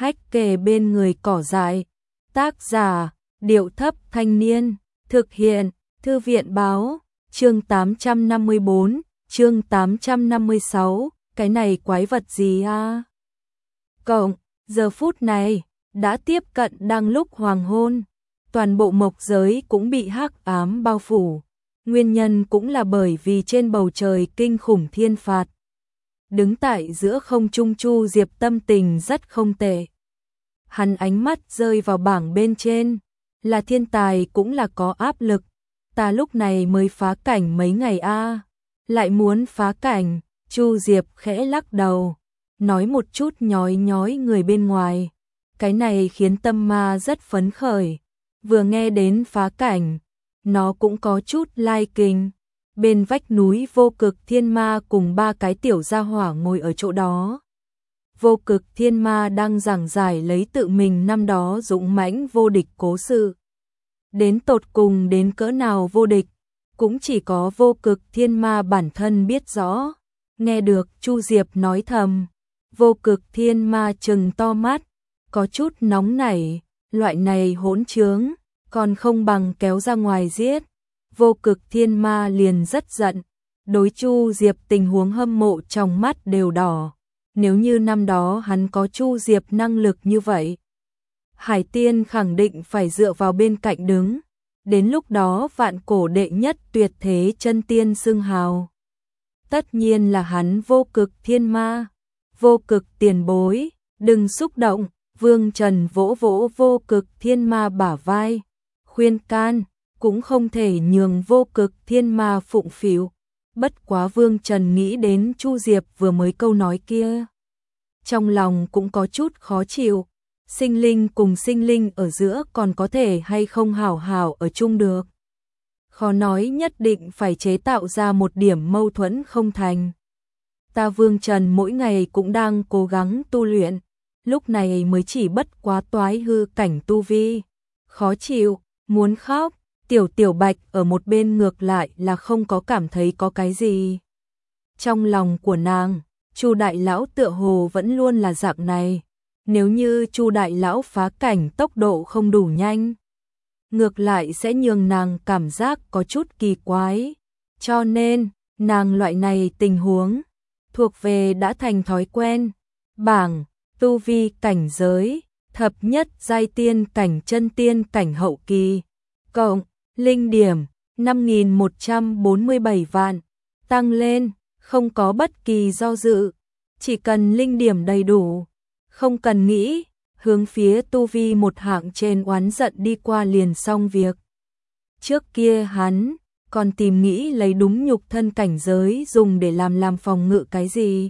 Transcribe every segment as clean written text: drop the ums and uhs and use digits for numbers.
hách kề bên người cỏ dại. Tác giả, Điệu Thấp Thanh Niên. Thực hiện, Thư viện báo. Chương 854, chương 856, cái này quái vật gì a? Cộng, giờ phút này, đã tiếp cận đang lúc hoàng hôn. Toàn bộ mộc giới cũng bị hắc ám bao phủ. Nguyên nhân cũng là bởi vì trên bầu trời kinh khủng thiên phạt. Đứng tại giữa không trung Chu Diệp tâm tình rất không tệ. Hắn ánh mắt rơi vào bảng bên trên, là thiên tài cũng là có áp lực. Ta lúc này mới phá cảnh mấy ngày a, lại muốn phá cảnh. Chu Diệp khẽ lắc đầu, nói một chút nhói nhói người bên ngoài. Cái này khiến tâm ma rất phấn khởi. Vừa nghe đến phá cảnh, nó cũng có chút lai kinh. Bên vách núi Vô Cực Thiên Ma cùng ba cái tiểu gia hỏa ngồi ở chỗ đó. Vô Cực Thiên Ma đang giảng giải lấy tự mình năm đó dũng mãnh vô địch cố sự. Đến tột cùng đến cỡ nào vô địch, cũng chỉ có Vô Cực Thiên Ma bản thân biết rõ. Nghe được Chu Diệp nói thầm, Vô Cực Thiên Ma trừng to mắt, có chút nóng nảy, loại này hỗn trướng, còn không bằng kéo ra ngoài giết. Vô Cực Thiên Ma liền rất giận, đối Chu Diệp tình huống hâm mộ trong mắt đều đỏ. Nếu như năm đó hắn có Chu Diệp năng lực như vậy, Hải Tiên khẳng định phải dựa vào bên cạnh đứng. Đến lúc đó vạn cổ đệ nhất tuyệt thế chân tiên xưng hào, tất nhiên là hắn Vô Cực Thiên Ma. Vô Cực tiền bối, đừng xúc động. Vương Trần vỗ vỗ Vô Cực Thiên Ma bả vai, khuyên can, cũng không thể nhường Vô Cực Thiên Ma phụng phịu. Bất quá Vương Trần nghĩ đến Chu Diệp vừa mới câu nói kia, trong lòng cũng có chút khó chịu. Sinh linh cùng sinh linh ở giữa còn có thể hay không hảo hảo ở chung được. Khó nói nhất định phải chế tạo ra một điểm mâu thuẫn không thành. Ta Vương Trần mỗi ngày cũng đang cố gắng tu luyện, lúc này mới chỉ bất quá toái hư cảnh tu vi. Khó chịu, muốn khóc. Tiểu Bạch ở một bên ngược lại là không có cảm thấy có cái gì. Trong lòng của nàng, Chu đại lão tựa hồ vẫn luôn là dạng này. Nếu như Chu đại lão phá cảnh tốc độ không đủ nhanh, ngược lại sẽ nhường nàng cảm giác có chút kỳ quái. Cho nên, nàng loại này tình huống thuộc về đã thành thói quen. Bảng tu vi cảnh giới, thập nhất giai tiên cảnh chân tiên cảnh hậu kỳ, cộng linh điểm 5.147 vạn, tăng lên, không có bất kỳ do dự, chỉ cần linh điểm đầy đủ, không cần nghĩ, hướng phía tu vi một hạng trên oán giận đi qua liền xong việc. Trước kia hắn còn tìm nghĩ lấy đúng nhục thân cảnh giới dùng để làm phòng ngự cái gì.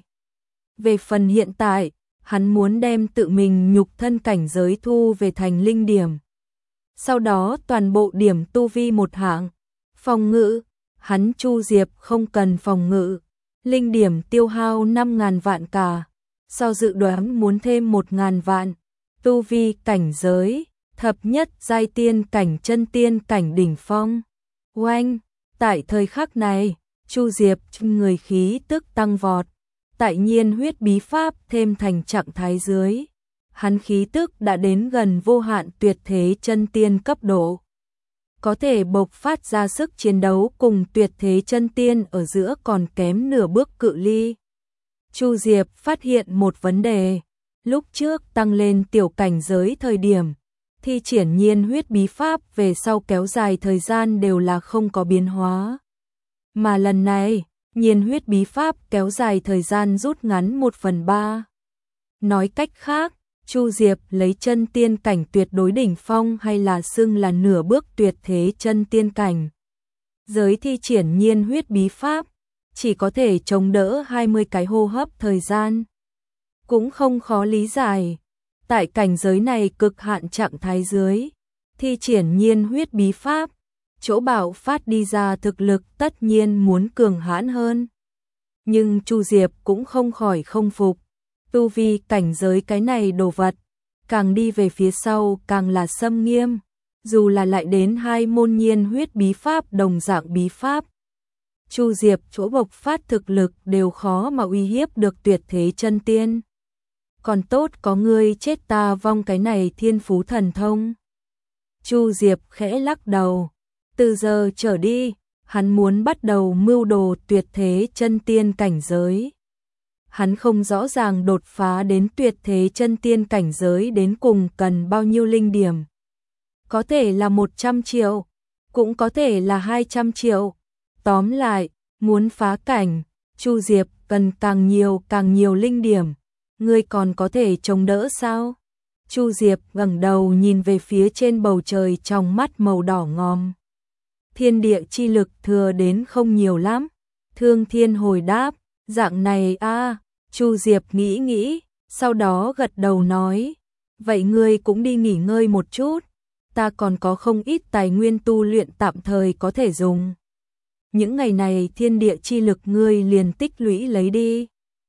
Về phần hiện tại, hắn muốn đem tự mình nhục thân cảnh giới thu về thành linh điểm. Sau đó toàn bộ điểm tu vi một hạng. Phòng ngự, hắn Chu Diệp không cần phòng ngự. Linh điểm tiêu hao 5.000 vạn cả. So dự đoán muốn thêm 1.000 vạn. Tu vi cảnh giới, thập nhất giai tiên cảnh chân tiên cảnh đỉnh phong. Oanh, tại thời khắc này, Chu Diệp người khí tức tăng vọt. Tại nhiên huyết bí pháp thêm thành trạng thái dưới, hắn khí tức đã đến gần vô hạn tuyệt thế chân tiên cấp độ. Có thể bộc phát ra sức chiến đấu cùng tuyệt thế chân tiên ở giữa còn kém nửa bước cự ly. Chu Diệp phát hiện một vấn đề, lúc trước tăng lên tiểu cảnh giới thời điểm, thi triển nhiên huyết bí pháp về sau kéo dài thời gian đều là không có biến hóa. Mà lần này, nhiên huyết bí pháp kéo dài thời gian rút ngắn 1/3. Nói cách khác, Chu Diệp lấy chân tiên cảnh tuyệt đối đỉnh phong hay là xưng là nửa bước tuyệt thế chân tiên cảnh. Giới thi triển nhiên huyết bí pháp, chỉ có thể chống đỡ 20 cái hô hấp thời gian. Cũng không khó lý giải. Tại cảnh giới này cực hạn trạng thái dưới, thi triển nhiên huyết bí pháp, chỗ bạo phát đi ra thực lực tất nhiên muốn cường hãn hơn. Nhưng Chu Diệp cũng không khỏi không phục. Tu vi cảnh giới cái này đồ vật, càng đi về phía sau càng là xâm nghiêm. Dù là lại đến 2 môn nhiên huyết bí pháp đồng dạng bí pháp, Chu Diệp chỗ bộc phát thực lực đều khó mà uy hiếp được tuyệt thế chân tiên. còn tốt có ngươi chết ta vong cái này thiên phú thần thông. Chu Diệp khẽ lắc đầu, từ giờ trở đi, hắn muốn bắt đầu mưu đồ tuyệt thế chân tiên cảnh giới. Hắn không rõ ràng đột phá đến tuyệt thế chân tiên cảnh giới đến cùng cần bao nhiêu linh điểm. Có thể là 100 triệu, cũng có thể là 200 triệu. Tóm lại, muốn phá cảnh, Chu Diệp cần càng nhiều linh điểm. Ngươi còn có thể chống đỡ sao? Chu Diệp ngẩng đầu nhìn về phía trên bầu trời trong mắt màu đỏ ngòm. Thiên địa chi lực thừa đến không nhiều lắm. Thương Thiên hồi đáp, dạng này a. Chu Diệp nghĩ nghĩ, sau đó gật đầu nói, vậy ngươi cũng đi nghỉ ngơi một chút, ta còn có không ít tài nguyên tu luyện tạm thời có thể dùng. Những ngày này thiên địa chi lực ngươi liền tích lũy lấy đi.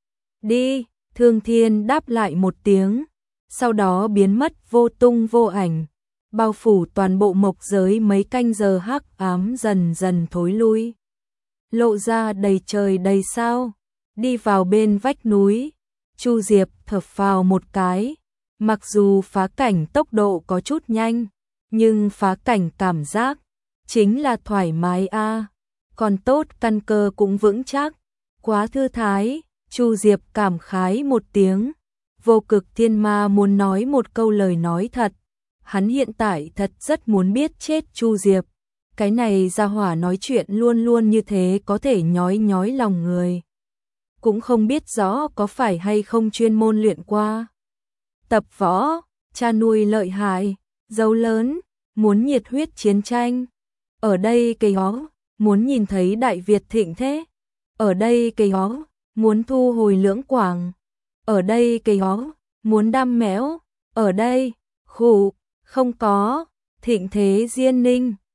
Đi, Thương Thiên đáp lại một tiếng, sau đó biến mất vô tung vô ảnh, bao phủ toàn bộ mộc giới. Mấy canh giờ hắc ám dần dần thối lui, lộ ra đầy trời đầy sao. Đi vào bên vách núi, Chu Diệp thở phào một cái, mặc dù phá cảnh tốc độ có chút nhanh, nhưng phá cảnh cảm giác chính là thoải mái a, còn tốt căn cơ cũng vững chắc, quá thư thái. Chu Diệp cảm khái một tiếng, Vô Cực Thiên Ma muốn nói một câu lời nói thật, hắn hiện tại thật rất muốn biết chết Chu Diệp, cái này gia hỏa nói chuyện luôn luôn như thế có thể nhói nhói lòng người. Cũng không biết rõ có phải hay không chuyên môn luyện qua. Tập võ, cha nuôi lợi hại, dâu lớn, muốn nhiệt huyết chiến tranh. Ở đây cây hó, muốn nhìn thấy Đại Việt thịnh thế. Ở đây cây hó, muốn thu hồi Lưỡng Quảng. Ở đây cây hó, muốn đam mẽo. Ở đây, khụ, không có, thịnh thế Diên Ninh.